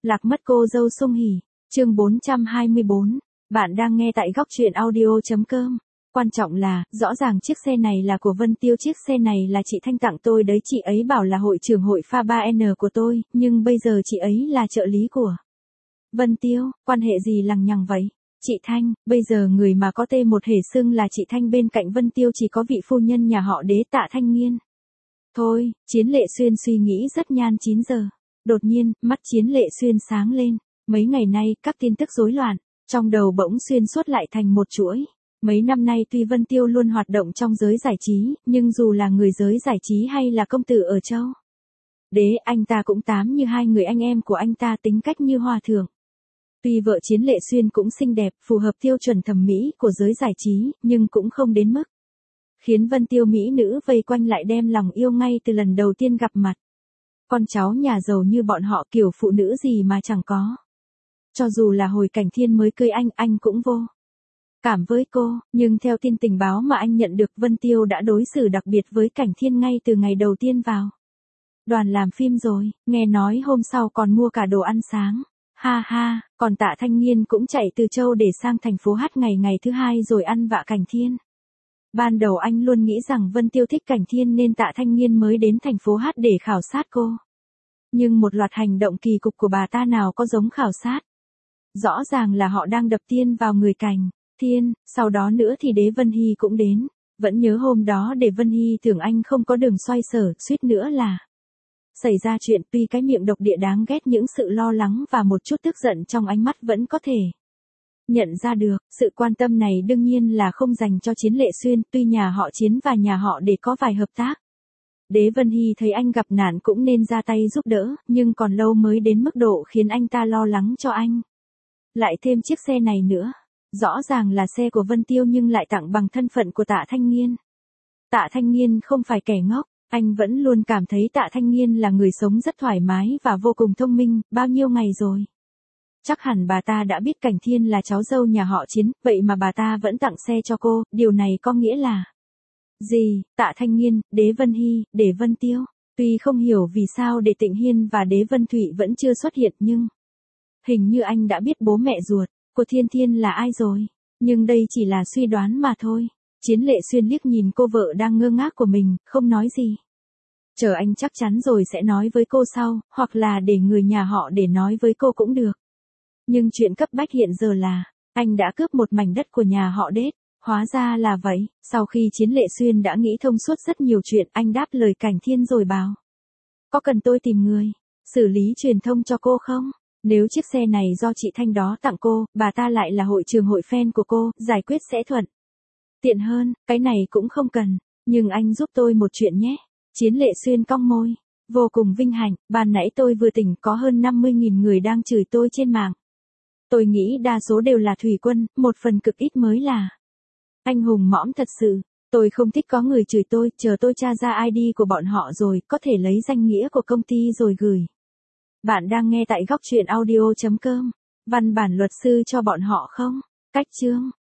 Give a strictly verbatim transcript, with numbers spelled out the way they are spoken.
Lạc mất cô dâu Sung Hỉ, chương bốn trăm hai mươi bốn. Bạn đang nghe tại góc truyện audio.com. Quan trọng là, rõ ràng chiếc xe này là của Vân Tiêu, chiếc xe này là chị Thanh tặng tôi đấy, chị ấy bảo là hội trưởng hội pha ba N của tôi, nhưng bây giờ chị ấy là trợ lý của Vân Tiêu, quan hệ gì lằng nhằng vậy? Chị Thanh, bây giờ người mà có tê một hề xưng là chị Thanh bên cạnh Vân Tiêu chỉ có vị phu nhân nhà họ Đế Tạ Thanh Nghiên. Thôi, Chiến Lệ Xuyên suy nghĩ rất nhan chín giờ. Đột nhiên, mắt Chiến Lệ Xuyên sáng lên. Mấy ngày nay, các tin tức rối loạn, trong đầu bỗng xuyên suốt lại thành một chuỗi. Mấy năm nay tuy Vân Tiêu luôn hoạt động trong giới giải trí, nhưng dù là người giới giải trí hay là công tử ở châu Đế, anh ta cũng tám như hai người anh em của anh ta, tính cách như hòa thượng. Tuy vợ Chiến Lệ Xuyên cũng xinh đẹp, phù hợp tiêu chuẩn thẩm mỹ của giới giải trí, nhưng cũng không đến mức khiến Vân Tiêu mỹ nữ vây quanh lại đem lòng yêu ngay từ lần đầu tiên gặp mặt. Con cháu nhà giàu như bọn họ kiểu phụ nữ gì mà chẳng có. Cho dù là hồi Cảnh Thiên mới cưới anh, anh cũng vô cảm với cô, nhưng theo tin tình báo mà anh nhận được, Vân Tiêu đã đối xử đặc biệt với Cảnh Thiên ngay từ ngày đầu tiên vào đoàn làm phim rồi, nghe nói hôm sau còn mua cả đồ ăn sáng. Ha ha, còn Tạ Thanh Nghiên cũng chạy từ châu để sang thành phố Hát ngày ngày thứ hai rồi ăn vạ Cảnh Thiên. Ban đầu anh luôn nghĩ rằng Vân Tiêu thích Cảnh Thiên nên Tạ Thanh Nghiên mới đến thành phố Hát để khảo sát cô. Nhưng một loạt hành động kỳ cục của bà ta nào có giống khảo sát. Rõ ràng là họ đang đập tiên vào người Cảnh Thiên, sau đó nữa thì Đế Vân Hy cũng đến. Vẫn nhớ hôm đó Đế Vân Hy tưởng anh không có đường xoay sở, suýt nữa là xảy ra chuyện. Tuy cái miệng độc địa đáng ghét, những sự lo lắng và một chút tức giận trong ánh mắt vẫn có thể nhận ra được. Sự quan tâm này đương nhiên là không dành cho Chiến Lệ Xuyên, tuy nhà họ Chiến và nhà họ Đế có vài hợp tác. Đế Vân Hy thấy anh gặp nạn cũng nên ra tay giúp đỡ, nhưng còn lâu mới đến mức độ khiến anh ta lo lắng cho anh. Lại thêm chiếc xe này nữa. Rõ ràng là xe của Vân Tiêu nhưng lại tặng bằng thân phận của Tạ Thanh Nghiên. Tạ Thanh Nghiên không phải kẻ ngốc, anh vẫn luôn cảm thấy Tạ Thanh Nghiên là người sống rất thoải mái và vô cùng thông minh, bao nhiêu ngày rồi. Chắc hẳn bà ta đã biết Cảnh Thiên là cháu dâu nhà họ Chiến, vậy mà bà ta vẫn tặng xe cho cô, điều này có nghĩa là gì? Tạ Thanh Nghiên, Đế Vân Hy, Đế Vân Tiêu. Tuy không hiểu vì sao Đế Tịnh Hiên và Đế Vân Thụy vẫn chưa xuất hiện, nhưng hình như anh đã biết bố mẹ ruột của Thiên Thiên là ai rồi. Nhưng đây chỉ là suy đoán mà thôi. Chiến Lệ Xuyên liếc nhìn cô vợ đang ngơ ngác của mình, không nói gì. Chờ anh chắc chắn rồi sẽ nói với cô sau, hoặc là để người nhà họ để nói với cô cũng được. Nhưng chuyện cấp bách hiện giờ là, anh đã cướp một mảnh đất của nhà họ Đế. Hóa ra là vậy. Sau khi Chiến Lệ Xuyên đã nghĩ thông suốt rất nhiều chuyện, anh đáp lời Cảnh Thiên rồi bảo: có cần tôi tìm người xử lý truyền thông cho cô không? Nếu chiếc xe này do chị Thanh đó tặng cô, bà ta lại là hội trưởng hội fan của cô, giải quyết sẽ thuận tiện hơn. Cái này cũng không cần, nhưng anh giúp tôi một chuyện nhé. Chiến Lệ Xuyên cong môi, vô cùng vinh hạnh, ban nãy tôi vừa tỉnh có hơn năm mươi nghìn người đang chửi tôi trên mạng. Tôi nghĩ đa số đều là thủy quân, một phần cực ít mới là anh hùng mõm thật sự. Tôi không thích có người chửi tôi, chờ tôi tra ra I D của bọn họ rồi, có thể lấy danh nghĩa của công ty rồi gửi. Bạn đang nghe tại góc truyện audio.com. Văn bản luật sư cho bọn họ không? Cách chương